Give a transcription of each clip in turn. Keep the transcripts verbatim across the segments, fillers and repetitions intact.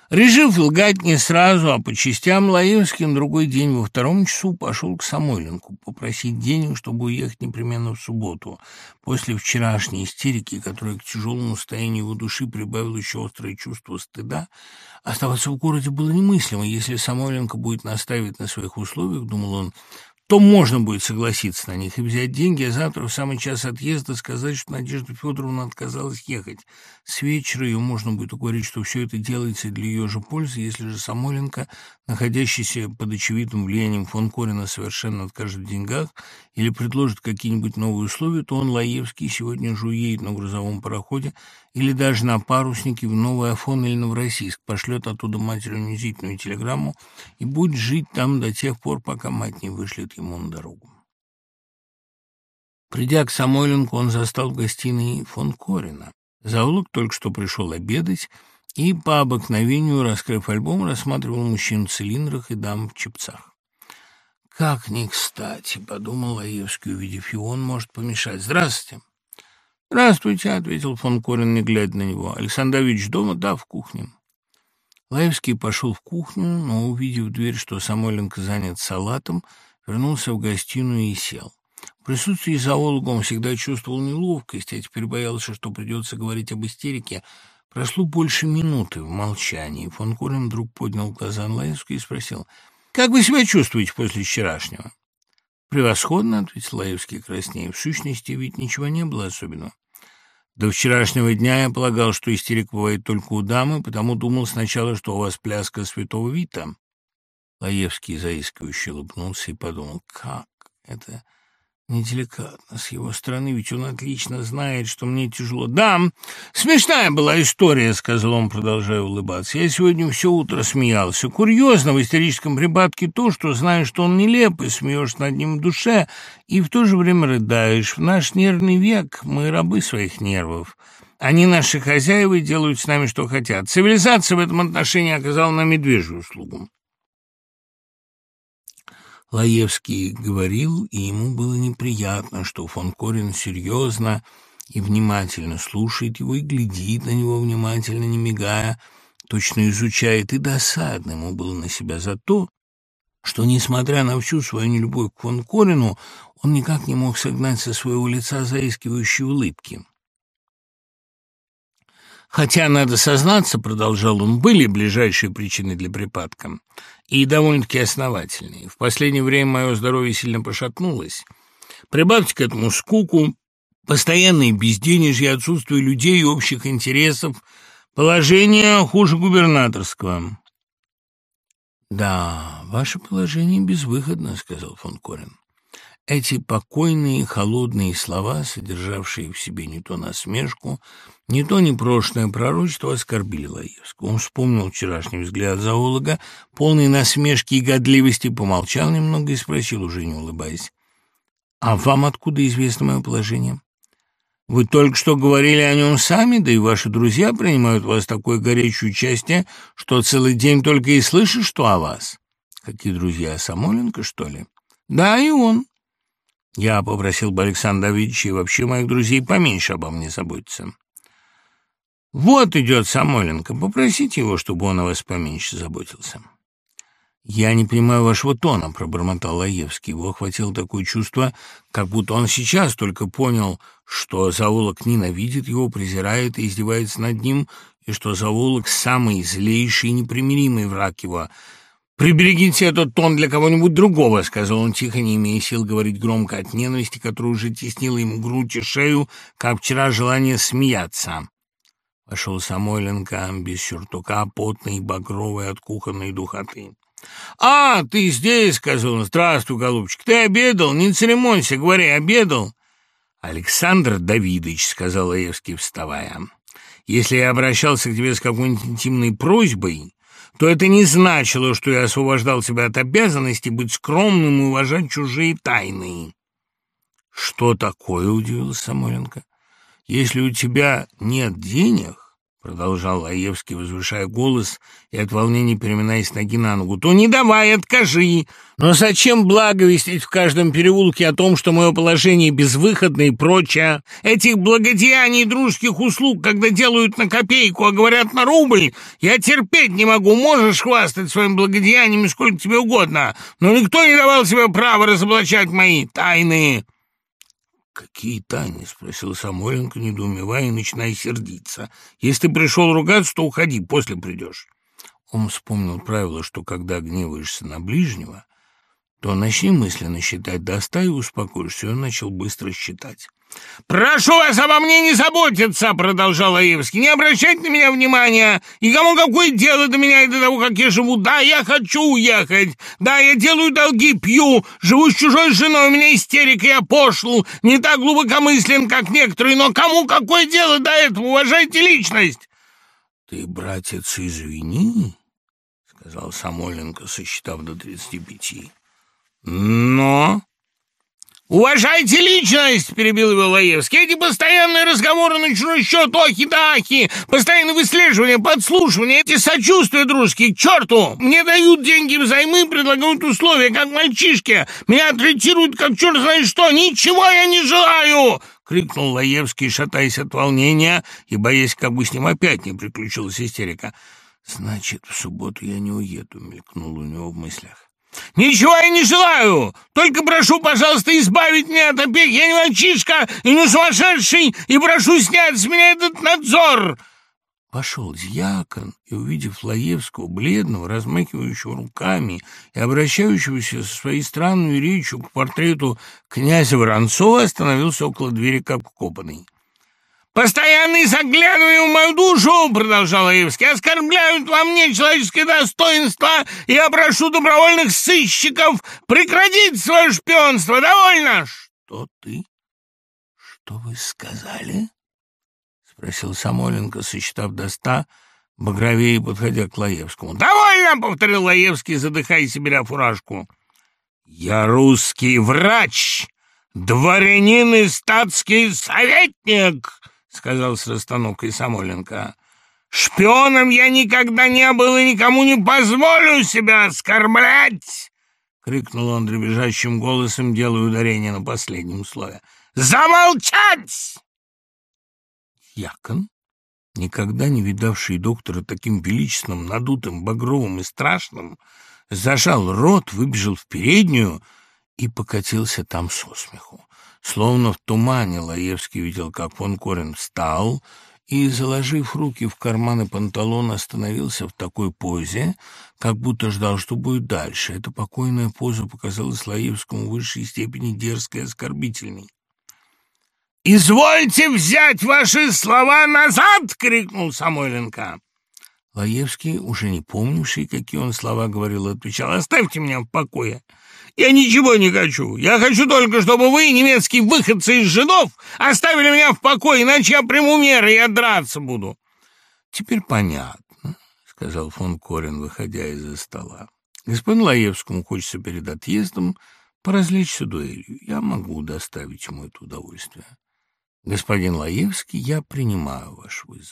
Решив лгать не сразу, а по частям, Лаевский на другой день во втором часу пошел к Самойленку попросить денег, чтобы уехать непременно в субботу. После вчерашней истерики, которая к тяжелому состоянию его души прибавила еще острое чувство стыда, оставаться в городе было немыслимо. Если Самойленко будет настаивать на своих условиях, думал он, то можно будет согласиться на них и взять деньги, а завтра в самый час отъезда сказать, что Надежда Федоровна отказалась ехать. С вечера ее можно будет уговорить, что все это делается для ее же пользы, если же Самойленко, находящийся под очевидным влиянием фон Корена, совершенно откажет в деньгах или предложит какие-нибудь новые условия, то он, Лаевский, сегодня же уедет на грузовом пароходе или даже на паруснике в Новый Афон или Новороссийск, пошлет оттуда матери унизительную телеграмму и будет жить там до тех пор, пока мать не вышлет ему на дорогу. Придя к Самойленку, он застал в гостиной фон Корена. Заулок только что пришел обедать и, по обыкновению, раскрыв альбом, рассматривал мужчин в цилиндрах и дам в чепцах. «Как не кстати!» — подумал Лаевский, увидев его, он может помешать. «Здравствуйте!» «Здравствуйте!» — ответил фон Корен, не глядя на него. «Александр Давидович дома?» «Да, в кухне». Лаевский пошел в кухню, но, увидев дверь, что Самойленко занят салатом, вернулся в гостиную и сел. В присутствии зоолога он всегда чувствовал неловкость, а теперь боялся, что придется говорить об истерике. Прошло больше минуты в молчании. Фон Корен вдруг поднял глаза на Лаевского и спросил, «Как вы себя чувствуете после вчерашнего?» «Превосходно», — ответил Лаевский краснее. «В сущности, ведь ничего не было особенного. До вчерашнего дня я полагал, что истерика бывает только у дамы, потому думал сначала, что у вас пляска святого Вита». Лаевский заискивающе улыбнулся и подумал, как это неделикатно с его стороны, ведь он отлично знает, что мне тяжело. «Да, смешная была история», — сказал он, продолжая улыбаться. «Я сегодня все утро смеялся. Курьезно в истерическом припадке то, что знаешь, что он нелеп, и смеешься над ним в душе, и в то же время рыдаешь. В наш нервный век мы рабы своих нервов. Они наши хозяева и делают с нами, что хотят. Цивилизация в этом отношении оказала нам медвежью услугу». Лаевский говорил, и ему было неприятно, что фон Корен серьезно и внимательно слушает его и глядит на него внимательно, не мигая, точно изучает, и досадно ему было на себя за то, что, несмотря на всю свою нелюбовь к фон Корену, он никак не мог согнать со своего лица заискивающие улыбки. «Хотя, надо сознаться, — продолжал он, — были ближайшие причины для припадка, и довольно-таки основательные. В последнее время мое здоровье сильно пошатнулось. Прибавьте к этому скуку, постоянное безденежье, отсутствие людей и общих интересов, положение хуже губернаторского». «Да, ваше положение безвыходно, — сказал фон Корен». Эти покойные, холодные слова, содержавшие в себе не то насмешку, не то непрошенное пророчество, оскорбили Лаевского. Он вспомнил вчерашний взгляд зоолога, полный насмешки и годливости, помолчал немного и спросил, уже не улыбаясь, «А вам откуда известно мое положение? Вы только что говорили о нем сами, да и ваши друзья принимают у вас такое горячее участие, что целый день только и слышишь, что о вас». «Какие друзья? Самойленко, что ли?» «Да, и он. Я попросил бы Александра Давидовича и вообще моих друзей поменьше обо мне заботиться». «Вот идет Самойленко, попросите его, чтобы он о вас поменьше заботился». «Я не понимаю вашего тона», — пробормотал Лаевский. Его охватило такое чувство, как будто он сейчас только понял, что зоолог ненавидит его, презирает и издевается над ним, и что зоолог — самый злейший и непримиримый враг его. «Приберегите этот тон для кого-нибудь другого», — сказал он тихо, не имея сил говорить громко от ненависти, которая уже теснила ему грудь и шею, как вчера желание смеяться. Вошел Самойленко без сюртука, потный, багровый от кухонной духоты. «А, ты здесь», — сказал он. «Здравствуй, голубчик. Ты обедал? Не церемонься, говори, обедал?» «Александр Давидович», — сказал Лаевский, вставая, — «если я обращался к тебе с какой-нибудь интимной просьбой, то это не значило, что я освобождал тебя от обязанности быть скромным и уважать чужие тайны». «Что такое?» — удивился Самойленко. «Если у тебя нет денег, продолжал Лаевский, возвышая голос и от волнения переминаясь с ноги на ногу, то не давай, откажи. Но зачем благовестить в каждом переулке о том, что мое положение безвыходно и прочее? Этих благодеяний и дружеских услуг, когда делают на копейку, а говорят на рубль, я терпеть не могу. Можешь хвастать своими благодеяниями сколько тебе угодно, но никто не давал тебе права разоблачать мои тайны. «Какие тайны?» — спросил Самойленко, недоумевая и начиная сердиться. «Если ты пришел ругаться, то уходи, после придешь». Он вспомнил правило, что когда гневаешься на ближнего, то начни мысленно считать до ста и успокоишься, и он начал быстро считать. «Прошу вас обо мне не заботиться», — продолжал Лаевский, — «не обращайте на меня внимания, и кому какое дело до меня и до того, как я живу. Да, я хочу уехать, да, я делаю долги, пью, живу с чужой женой, у меня истерика, я пошл, не так глубокомыслен, как некоторые, но кому какое дело до этого, уважайте личность». «Ты, братец, извини», — сказал Самойленко, сосчитав до тридцати пяти. «Но...» «Уважайте личность!» — перебил его Лаевский. «Эти постоянные разговоры на чужой счет, охи да ахи, постоянное выслеживание, подслушивание, эти сочувствия дружеские, к черту! Мне дают деньги взаймы, предлагают условия, как мальчишки, меня третируют, как черт знает что, ничего я не желаю!» — крикнул Лаевский, шатаясь от волнения и боясь, как бы с ним опять не приключилась истерика. «Значит, в субботу я не уеду», — мелькнул у него в мыслях. «Ничего я не желаю! Только прошу, пожалуйста, избавить меня от опеки. Я не мальчишка и не сумасшедший, и прошу снять с меня этот надзор!» Вошел дьякон и, увидев Лаевского, бледного, размахивающего руками и обращающегося со своей странной речью к портрету князя Воронцова, остановился около двери, как вкопанный. «Постоянные заглядывания в мою душу, — продолжал Лаевский, — оскорбляют во мне человеческое достоинство, и я прошу добровольных сыщиков прекратить свое шпионство. Довольно!» «Что ты? Что вы сказали?» — спросил Самойленко, сосчитав до ста, багровее подходя к Лаевскому. «Довольно! — повторил Лаевский, задыхаясь и беря фуражку. «Я русский врач, дворянин и статский советник!» — сказал с расстановкой Самойленко. «Шпионом я никогда не был и никому не позволю себя оскорблять!» — крикнул он дребезжащим голосом, делая ударение на последнем слове. «Замолчать!» Дьякон, никогда не видавший доктора таким величественным, надутым, багровым и страшным, зажал рот, выбежал в переднюю и покатился там со смеху. Словно в тумане Лаевский видел, как фон Корен встал и, заложив руки в карманы панталона, остановился в такой позе, как будто ждал, что будет дальше. Эта покойная поза показалась Лаевскому в высшей степени дерзкой и оскорбительной. «Извольте взять ваши слова назад!» — крикнул Самойленко. Лаевский, уже не помнивший, какие он слова говорил, отвечал: «Оставьте меня в покое. Я ничего не хочу. Я хочу только, чтобы вы, немецкие выходцы из жидов, оставили меня в покое, иначе я приму меры, я драться буду». «Теперь понятно», — сказал фон Корен, выходя из-за стола. «Господину Лаевскому хочется перед отъездом поразвлечься дуэлью. Я могу доставить ему это удовольствие. Господин Лаевский, я принимаю ваш вызов».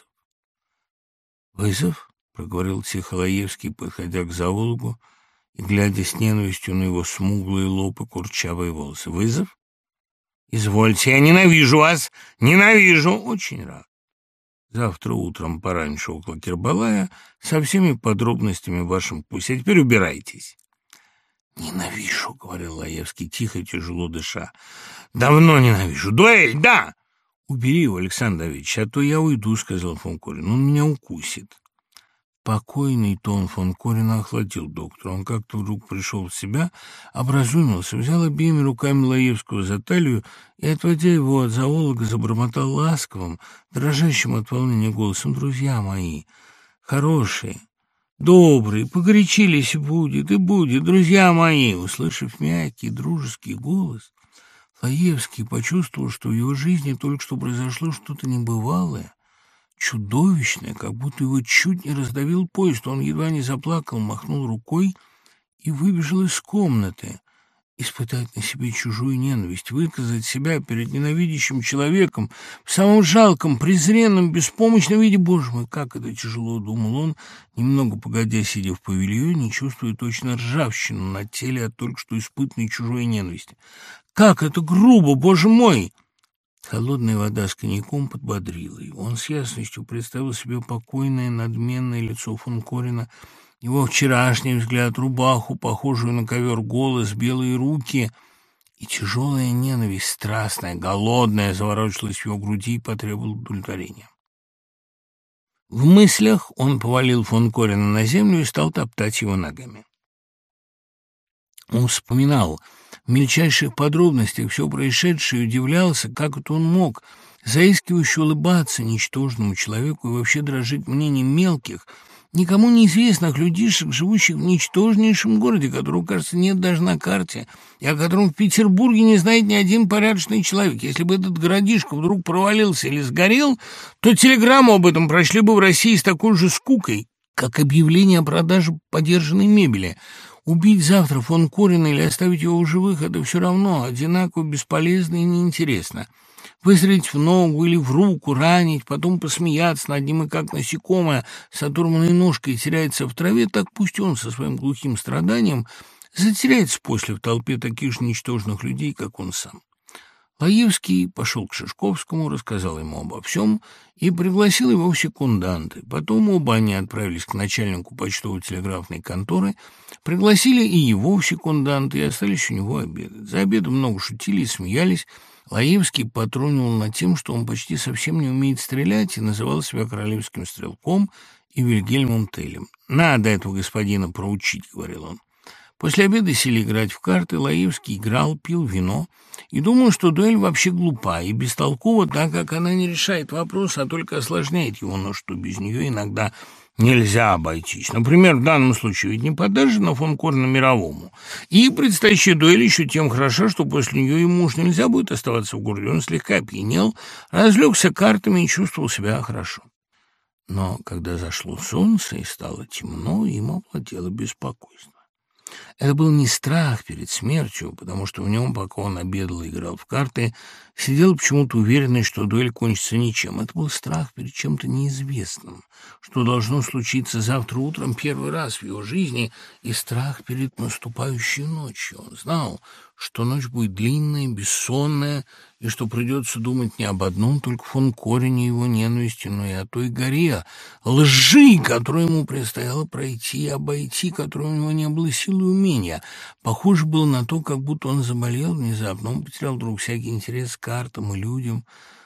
«Вызов?» — проговорил тихо Лаевский, подходя к зоологу и глядя с ненавистью на его смуглые лоб и курчавые волосы. «Вызов? Извольте, я ненавижу вас! Ненавижу! Очень рад. Завтра утром пораньше около Кербалая со всеми подробностями в вашем пути. А теперь убирайтесь». «Ненавижу», — говорил Лаевский, тихо и тяжело дыша. «Давно ненавижу. Дуэль, да!» «Убери его, Александр Давидович, а то я уйду», — сказал фон Корен. «Он меня укусит». Покойный тон фон Корена охладил доктора. Он как-то вдруг пришел в себя, образумился, взял обеими руками Лаевского за талию и, отводя его от зоолога, забормотал ласковым, дрожащим от волнения голосом: «Друзья мои, хорошие, добрые, погорячились и будет, и будет, друзья мои!» Услышав мягкий, дружеский голос, Лаевский почувствовал, что в его жизни только что произошло что-то небывалое, чудовищное, как будто его чуть не раздавил поезд. Он едва не заплакал, махнул рукой и выбежал из комнаты. испытать на себе чужую ненависть, выказать себя перед ненавидящим человеком в самом жалком, презренном, беспомощном виде. Боже мой, как это тяжело, думал он, немного погодя, сидя в павильоне, чувствуя точно ржавчину на теле от только что испытанной чужой ненависти. Как это грубо, боже мой! Холодная вода с коньяком подбодрила его. Он с ясностью представил себе покойное, надменное лицо фон Корена, его вчерашний взгляд, рубаху, похожую на ковер, голос, белые руки, и тяжелая ненависть, страстная, голодная, заворочилась в его груди и потребовала удовлетворения. В мыслях он повалил фон Корена на землю и стал топтать его ногами. Он вспоминал в мельчайших подробностях все происшедшее и удивлялся, как это он мог заискивающе улыбаться ничтожному человеку и вообще дрожить мнением мелких, никому неизвестных людишек, живущих в ничтожнейшем городе, которого, кажется, нет даже на карте, и о котором в Петербурге не знает ни один порядочный человек. Если бы этот городишко вдруг провалился или сгорел, то телеграмму об этом прочли бы в России с такой же скукой, как объявление о продаже подержанной мебели. Убить завтра фон Корена или оставить его в живых — это все равно одинаково бесполезно и неинтересно. Выстрелить в ногу или в руку, ранить, потом посмеяться над ним, и как насекомое с оторванной ножкой теряется в траве, так пусть он со своим глухим страданием затеряется после в толпе таких же ничтожных людей, как он сам. Лаевский пошел к Шишковскому, рассказал ему обо всем и пригласил его в секунданты. Потом оба они отправились к начальнику почтово-телеграфной конторы, пригласили и его в секунданты и остались у него обедать. За обедом много шутили и смеялись. Лаевский потронул над тем, что он почти совсем не умеет стрелять, и называл себя королевским стрелком и Вильгельмом Телем. «Надо этого господина проучить», — говорил он. После обеда сели играть в карты, Лаевский играл, пил вино и думал, что дуэль вообще глупа и бестолкова, так как она не решает вопрос, а только осложняет его, но что без нее иногда нельзя обойтись. Например, в данном случае ведь не подажена фон Корена мировому. И предстоящая дуэль еще тем хороша, что после нее ему уж нельзя будет оставаться в городе. Он слегка опьянел, разлегся картами и чувствовал себя хорошо. Но когда зашло солнце и стало темно, им овладело беспокойство. Это был не страх перед смертью, потому что в нем, пока он обедал и играл в карты, сидел почему-то уверенный, что дуэль кончится ничем. Это был страх перед чем-то неизвестным, что должно случиться завтра утром первый раз в его жизни, и страх перед наступающей ночью. Он знал, что ночь будет длинная, бессонная, и что придется думать не об одном только фон Корене и его ненависти, но и о той горе лжи, которую ему предстояло пройти и обойти, которой у него не было силы и умения. Похоже было на то, как будто он заболел внезапно, он потерял вдруг всякий интерес к картам и людям,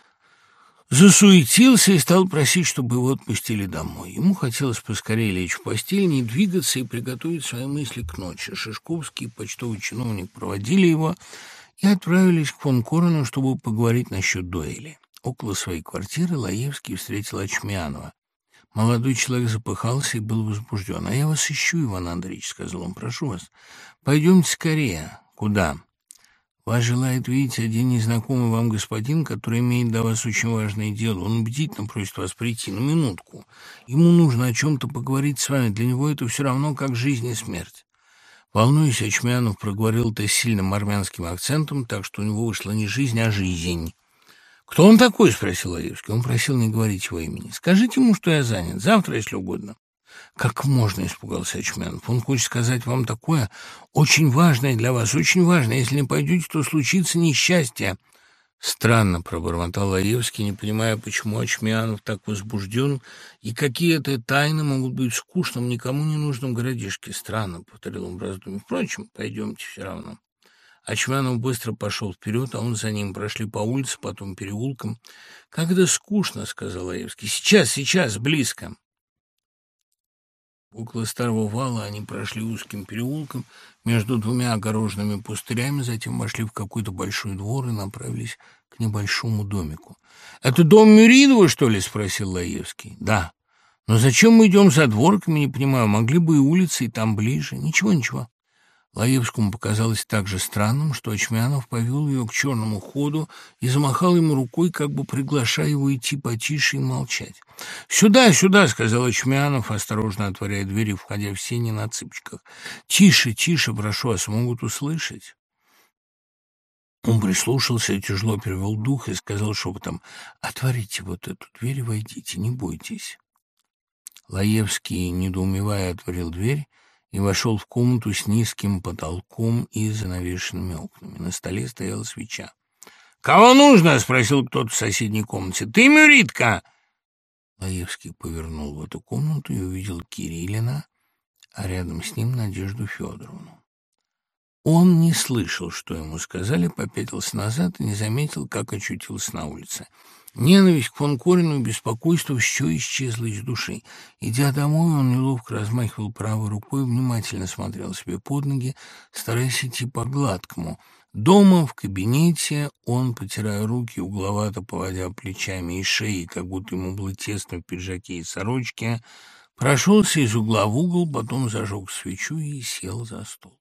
засуетился и стал просить, чтобы его отпустили домой. Ему хотелось поскорее лечь в постель, не двигаться и приготовить свои мысли к ночи. Шишковский и почтовый чиновник проводили его и отправились к фон Корену, чтобы поговорить насчет дуэли. Около своей квартиры Лаевский встретил Очмянова. Молодой человек запыхался и был возбужден. «А я вас ищу, Иван Андреевич», — сказал он, — «прошу вас, пойдемте скорее». «Куда?» «Вас желает видеть один незнакомый вам господин, который имеет для вас очень важное дело. Он убедительно просит вас прийти на минутку. Ему нужно о чем-то поговорить с вами. Для него это все равно, как жизнь и смерть». Волнуясь, Очмянов проговорил это с сильным армянским акцентом, так что у него вышла не жизнь, а жизнь. «Кто он такой?» — спросил Лаевский. Он просил не говорить его имени. «Скажите ему, что я занят. Завтра, если угодно». «Как можно?» — испугался Очмянов. «Он хочет сказать вам такое очень важное для вас, очень важное. Если не пойдете, то случится несчастье». «Странно», — пробормотал Лаевский, не понимая, почему Очмянов так возбужден, и какие это тайны могут быть в скучном, никому не нужном городишке. «Странно», — повторил он в раздумье. «Впрочем, пойдемте все равно». Очмянов быстро пошел вперед, а он за ним. Прошли по улице, потом переулком. «Как это скучно», — сказал Лаевский. «Сейчас, сейчас, близко». Около старого вала они прошли узким переулком между двумя огороженными пустырями, затем вошли в какой-то большой двор и направились к небольшому домику. «Это дом Мюридова, что ли?» — спросил Лаевский. «Да. Но зачем мы идем за дворками, не понимаю. Могли бы и улицы, и там ближе. Ничего, ничего». Лаевскому показалось так же странным, что Очмянов повел ее к черному ходу и замахал ему рукой, как бы приглашая его идти потише и молчать. «Сюда, сюда!» — сказал Очмянов, осторожно отворяя дверь и входя в сени на цыпочках. «Тише, тише, прошу вас, могут услышать». Он прислушался и тяжело перевел дух и сказал шепотом: «Отворите вот эту дверь и войдите, не бойтесь». Лаевский, недоумевая, отворил дверь и вошел в комнату с низким потолком и занавешенными окнами. На столе стояла свеча. «Кого нужно?» — спросил кто-то в соседней комнате. «Ты, Мюритка?» Лаевский повернул в эту комнату и увидел Кириллина, а рядом с ним Надежду Федоровну. Он не слышал, что ему сказали, попятился назад и не заметил, как очутился на улице. Ненависть к фон Корину и беспокойство все исчезло из души. Идя домой, он неловко размахивал правой рукой, внимательно смотрел себе под ноги, стараясь идти по гладкому. Дома, в кабинете, он, потирая руки, угловато поводя плечами и шеей, как будто ему было тесно в пиджаке и сорочке, прошелся из угла в угол, потом зажег свечу и сел за стол.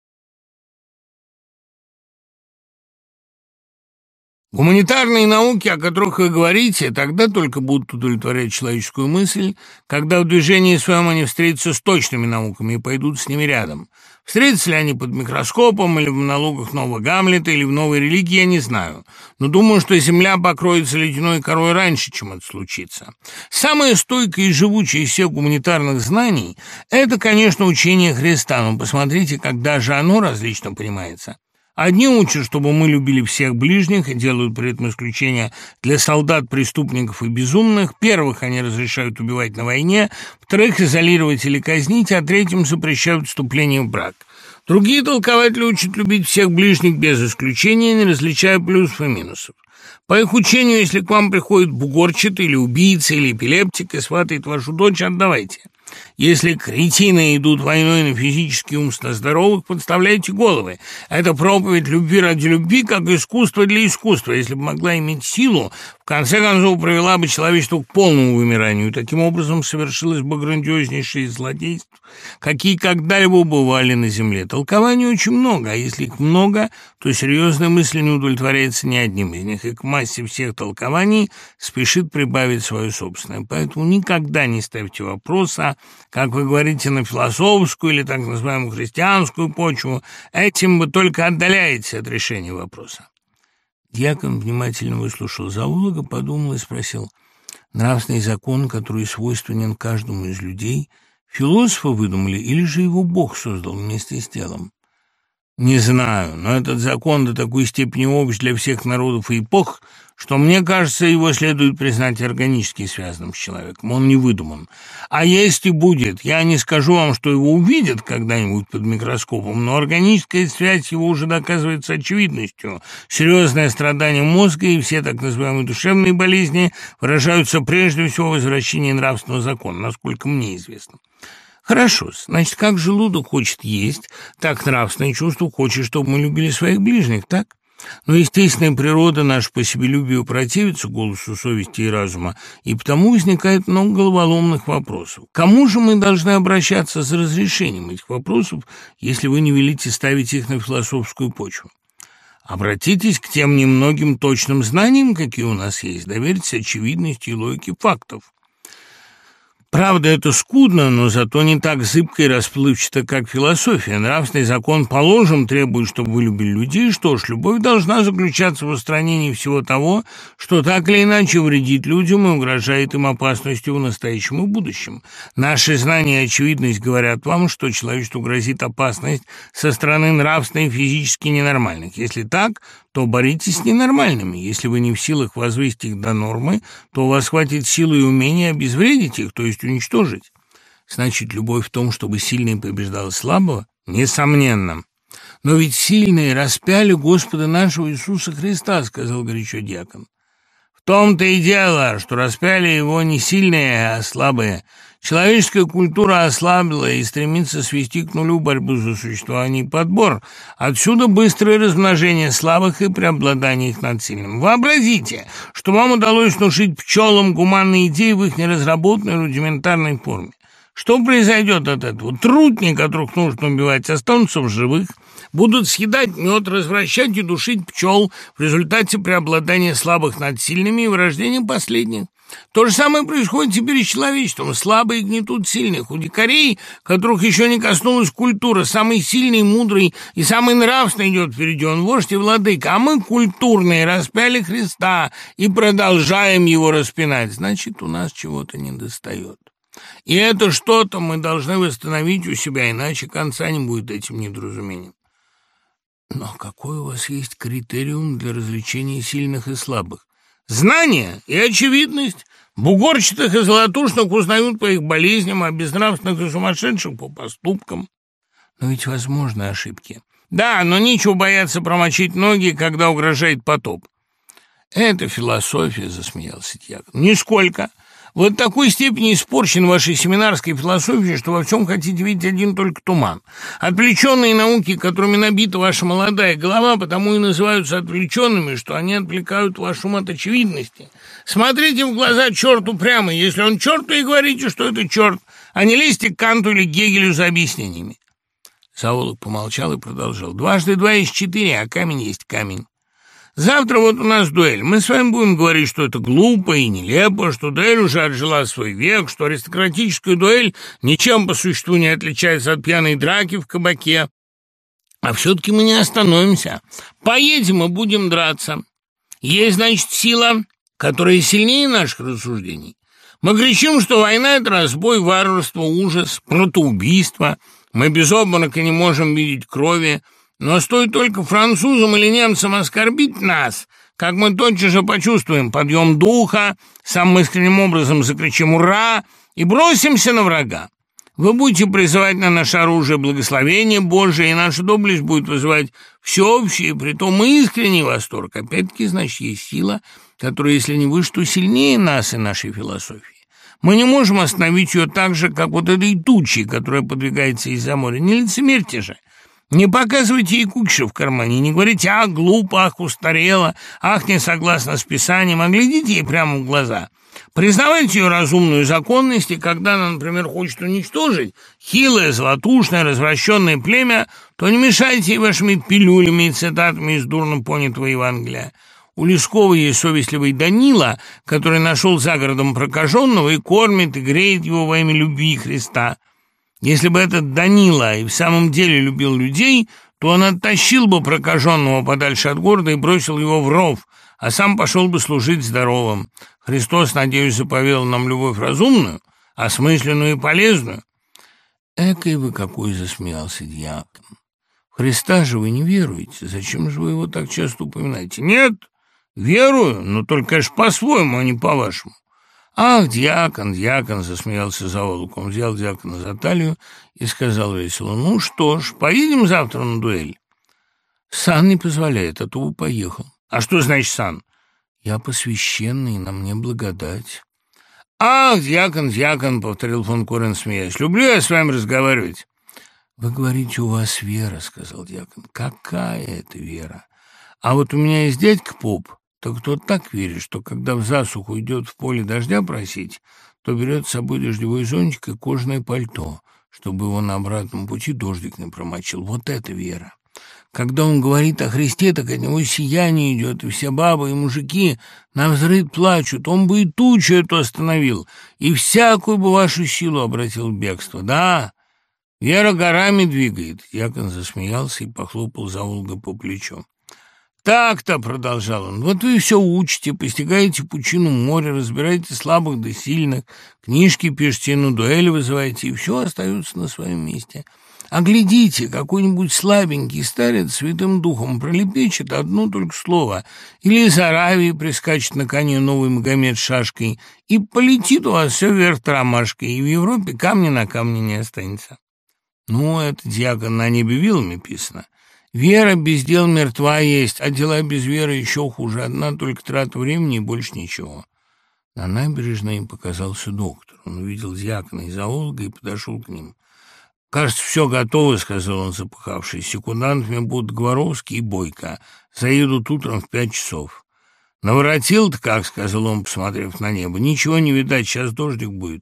Гуманитарные науки, о которых вы говорите, тогда только будут удовлетворять человеческую мысль, когда в движении своем они встретятся с точными науками и пойдут с ними рядом. Встретятся ли они под микроскопом или в монологах нового Гамлета или в новой религии, я не знаю. Но думаю, что Земля покроется ледяной корой раньше, чем это случится. Самое стойкое и живучее из всех гуманитарных знаний – это, конечно, учение Христа, но посмотрите, когда же оно различно понимается. Одни учат, чтобы мы любили всех ближних и делают при этом исключения для солдат, преступников и безумных. Первых они разрешают убивать на войне, вторых изолировать или казнить, а третьим запрещают вступление в брак. Другие толкователи учат любить всех ближних без исключения, не различая плюсов и минусов. По их учению, если к вам приходит бугорчатый или убийца, или эпилептик и сватает вашу дочь, отдавайте. Если кретины идут войной на физически и умственно здоровых, подставляйте головы. Это проповедь любви ради любви, как искусство для искусства. Если бы могла иметь силу, в конце концов привела бы человечество к полному вымиранию. И таким образом совершилось бы грандиознейшее из злодейств, какие когда-либо бывали на земле. Толкований очень много, а если их много, то серьезная мысль не удовлетворяется ни одним из них, и к массе всех толкований спешит прибавить свое собственное. Поэтому никогда не ставьте вопроса, как вы говорите, на философскую или так называемую христианскую почву. Этим вы только отдаляетесь от решения вопроса. Дьякон внимательно выслушал зоолога, подумал и спросил: нравственный закон, который свойственен каждому из людей, философы выдумали или же его Бог создал вместе с телом? Не знаю, но этот закон до такой степени общ для всех народов и эпох, что, мне кажется, его следует признать органически связанным с человеком. Он не выдуман. А есть и будет. Я не скажу вам, что его увидят когда-нибудь под микроскопом, но органическая связь его уже доказывается очевидностью. Серьезное страдание мозга и все так называемые душевные болезни выражаются прежде всего в возвращении нравственного закона, насколько мне известно. Хорошо, значит, как желудок хочет есть, так нравственное чувство хочет, чтобы мы любили своих ближних, так? Но естественная природа наша по себелюбию противится голосу совести и разума, и потому возникает много головоломных вопросов. К кому же мы должны обращаться за разрешением этих вопросов, если вы не велите ставить их на философскую почву? Обратитесь к тем немногим точным знаниям, какие у нас есть, доверьтесь очевидности и логике фактов. Правда, это скудно, но зато не так зыбко и расплывчато, как философия. Нравственный закон, положим, требует, чтобы вы любили людей. Что ж, любовь должна заключаться в устранении всего того, что так или иначе вредит людям и угрожает им опасностью в настоящем и будущем. Наши знания и очевидность говорят вам, что человечеству грозит опасность со стороны нравственно и физически ненормальных. Если так, то боритесь с ненормальными. Если вы не в силах возвысить их до нормы, то у вас хватит силы и умения обезвредить их, то есть уничтожить. Значит, любовь в том, чтобы сильный побеждал слабого? Несомненно. Но ведь сильные распяли Господа нашего Иисуса Христа, сказал горячо дьякон. В том-то и дело, что распяли его не сильные, а слабые. Человеческая культура ослабила и стремится свести к нулю борьбу за существование и подбор. Отсюда быстрое размножение слабых и преобладание их над сильным. Вообразите, что вам удалось внушить пчелам гуманные идеи в их неразработанной рудиментарной форме. Что произойдет от этого? Трутни, которых нужно убивать, останутся в живых, будут съедать мед, развращать и душить пчел в результате преобладания слабых над сильными и вырождения последних. То же самое происходит теперь и с человечеством. Слабые гнетут сильных. У дикарей, которых еще не коснулась культура, самый сильный, мудрый и самый нравственный идет впереди. Он вождь и владыка, а мы, культурные, распяли Христа и продолжаем его распинать. Значит, у нас чего-то недостает. И это что-то мы должны восстановить у себя, иначе конца не будет этим недоразумением. Но какой у вас есть критериум для развлечения сильных и слабых? Знание и очевидность. Бугорчатых и золотушных узнают по их болезням, а безнравственных и сумасшедших по поступкам. Но ведь возможны ошибки. Да, но нечего бояться промочить ноги, когда угрожает потоп. Это философия, засмеялся дьякон. Нисколько. Вы до такой степени испорчены вашей семинарской философией, что во всем хотите видеть один только туман. Отвлеченные науки, которыми набита ваша молодая голова, потому и называются отвлеченными, что они отвлекают ваш ум от очевидности. Смотрите в глаза черту прямо. Если он черт, то и говорите, что это черт, а не лезьте к Канту или Гегелю за объяснениями. Зоолог помолчал и продолжал. Дважды два есть четыре, а камень есть камень. Завтра вот у нас дуэль. Мы с вами будем говорить, что это глупо и нелепо, что дуэль уже отжила свой век, что аристократическая дуэль ничем по существу не отличается от пьяной драки в кабаке. А все-таки мы не остановимся. Поедем и будем драться. Есть, значит, сила, которая сильнее наших рассуждений. Мы кричим, что война — это разбой, варварство, ужас, протоубийство. Мы без обморока не можем видеть крови. Но стоит только французам или немцам оскорбить нас, как мы тотчас же почувствуем подъем духа, самым искренним образом закричим «Ура!» и бросимся на врага. Вы будете призывать на наше оружие благословение Божие, и наша доблесть будет вызывать всеобщий, притом искренний восторг. Опять-таки, значит, есть сила, которая, если не выше, то сильнее нас и нашей философии. Мы не можем остановить ее так же, как вот этой тучи, которая подвигается из-за моря. Не лицемерьте же. Не показывайте ей кукши в кармане, не говорите «ах, глупо, ах, устарело, ах, не согласно с Писанием», а глядите ей прямо в глаза. Признавайте ее разумную законность, и когда она, например, хочет уничтожить хилое, золотушное, развращенное племя, то не мешайте ей вашими пилюлями и цитатами из дурно понятого Евангелия. У Лескова есть совестливый Данила, который нашел за городом прокаженного и кормит, и греет его во имя любви Христа. Если бы этот Данила и в самом деле любил людей, то он оттащил бы прокаженного подальше от города и бросил его в ров, а сам пошел бы служить здоровым. Христос, надеюсь, заповедал нам любовь разумную, осмысленную и полезную. Экой вы какой, засмеялся дьякон. В Христа же вы не веруете, зачем же вы его так часто упоминаете? Нет, верую, но только, конечно, по-своему, а не по-вашему. «Ах, дьякон, дьякон!» — засмеялся зоолог. Он взял дьякона за талию и сказал весело: «Ну что ж, поедем завтра на дуэль?» «Сан не позволяет, а то бы поехал». «А что значит сан?» «Я посвященный, на мне благодать». «Ах, дьякон, дьякон!» — повторил фон Корен, смеясь. «Люблю я с вами разговаривать». «Вы говорите, у вас вера», — сказал дьякон. «Какая это вера? А вот у меня есть дядька поп. Так тот так верит, что когда в засуху идет в поле дождя просить, то берет с собой дождевой зонтик и кожаное пальто, чтобы его на обратном пути дождик не промочил. Вот это вера. Когда он говорит о Христе, так от него сияние идет, и все бабы и мужики навзрыд плачут. Он бы и тучу эту остановил, и всякую бы вашу силу обратил в бегство. Да, вера горами двигает. Дьякон засмеялся и похлопал зоолога по плечу. «Так-то», — продолжал он, — «вот вы все учите, постигаете пучину моря, разбираете слабых да сильных, книжки пишете, на дуэли вызываете, и все остается на своем месте. А глядите, какой-нибудь слабенький старец святым духом пролепечет одно только слово, или из Аравии прискачет на коне новый Магомед с шашкой, и полетит у вас все вверх тормашкой, и в Европе камня на камне не останется». Ну, это, дьякон, на небе вилами писано. Вера без дел мертва есть, а дела без веры еще хуже. Одна только трата времени и больше ничего. На набережной им показался доктор. Он увидел дьякона и зоолога и подошел к ним. «Кажется, все готово», — сказал он, запыхавшись. «Секундантами будут Гваровский и Бойко. Заедут утром в пять часов». «Наворотил-то как?» — сказал он, посмотрев на небо. «Ничего не видать, сейчас дождик будет».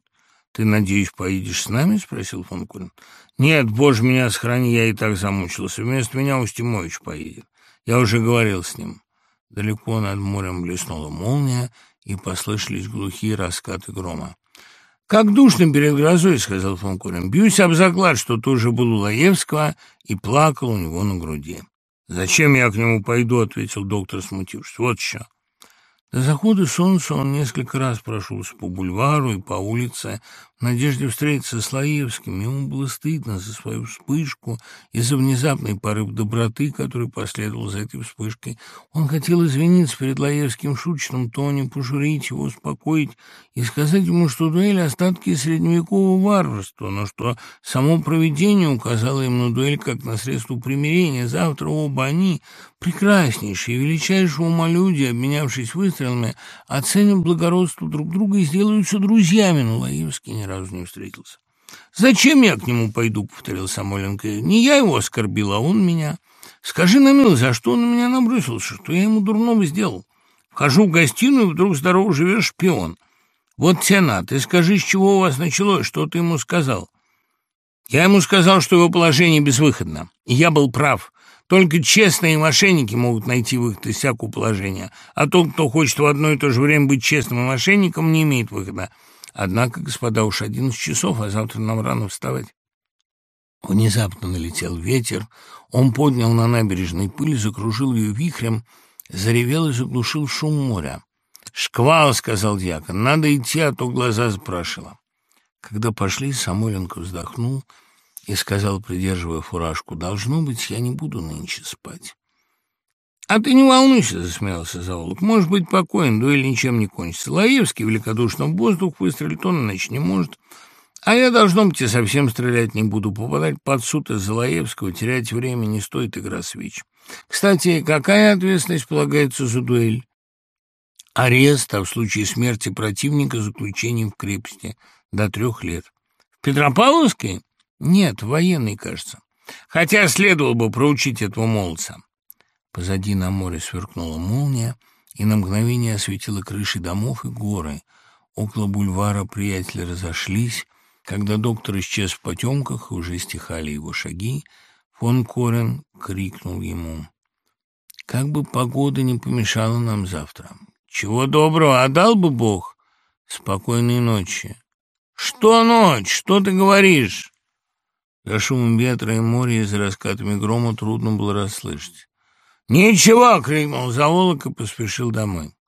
«Ты, надеюсь, поедешь с нами?» — спросил фон Корен. «Нет, боже меня сохрани, я и так замучился. Вместо меня Устимович поедет. Я уже говорил с ним». Далеко над морем блеснула молния, и послышались глухие раскаты грома. «Как душно перед грозой», — сказал фон Корен. «Бьюсь об заклад, что ты уже был у Лаевского и плакал у него на груди». «Зачем я к нему пойду?» — ответил доктор, смутившись. «Вот еще». До захода солнца он несколько раз прошелся по бульвару и по улице в надежде встретиться с Лаевским. Ему было стыдно за свою вспышку и за внезапный порыв доброты, который последовал за этой вспышкой. Он хотел извиниться перед Лаевским в шуточном тоне, пожурить его, успокоить и сказать ему, что дуэль — остатки средневекового варварства, но что само провидение указало им на дуэль как на средство примирения. Завтра оба они, прекраснейшие, величайшие умолюдия, обменявшись выстрелами, оценят благородство друг друга и сделаются друзьями, но Лаевский ни разу не встретился. «Зачем я к нему пойду?» — повторил Самойленко. «Не я его оскорбил, а он меня. Скажи на милость, за что он на меня набросился, что я ему дурного сделал? Вхожу в гостиную, и вдруг здорово живешь шпион. Вот тена, ты скажи, с чего у вас началось, что ты ему сказал?» «Я ему сказал, что его положение безвыходно, и я был прав». Только честные мошенники могут найти выход из всякого положения, а тот, кто хочет в одно и то же время быть честным и мошенником, не имеет выхода. Однако, господа, уж одиннадцать часов, а завтра нам рано вставать». Внезапно налетел ветер, он поднял на набережной пыль, закружил ее вихрем, заревел и заглушил шум моря. «Шквал», — сказал дьякон, — «надо идти, а то глаза запрашило». Когда пошли, Самойленко вздохнул и сказал, придерживая фуражку: «Должно быть, я не буду нынче спать». «А ты не волнуйся», — засмеялся Заволок. «Может быть покоен, дуэль ничем не кончится. Лаевский великодушно в воздух выстрелит, он иначе не может. А я, должно быть, и совсем стрелять не буду. Попадать под суд из-за Лаевского, терять время не стоит, игра свеч. Кстати, какая ответственность полагается за дуэль?» «Арест, а в случае смерти противника заключением в крепости до трех лет». «В Петропавловской?» «Нет, военный, кажется. Хотя следовало бы проучить этого молодца». Позади на море сверкнула молния и на мгновение осветила крыши домов и горы. Около бульвара приятели разошлись. Когда доктор исчез в потемках, и уже стихали его шаги, фон Корен крикнул ему: «Как бы погода не помешала нам завтра». «Чего доброго, отдал бы Бог». «Спокойной ночи». «Что ночь? Что ты говоришь?» За шумом ветра и моря и за раскатами грома трудно было расслышать. «Ничего!» — крикнул Заволок и поспешил домой.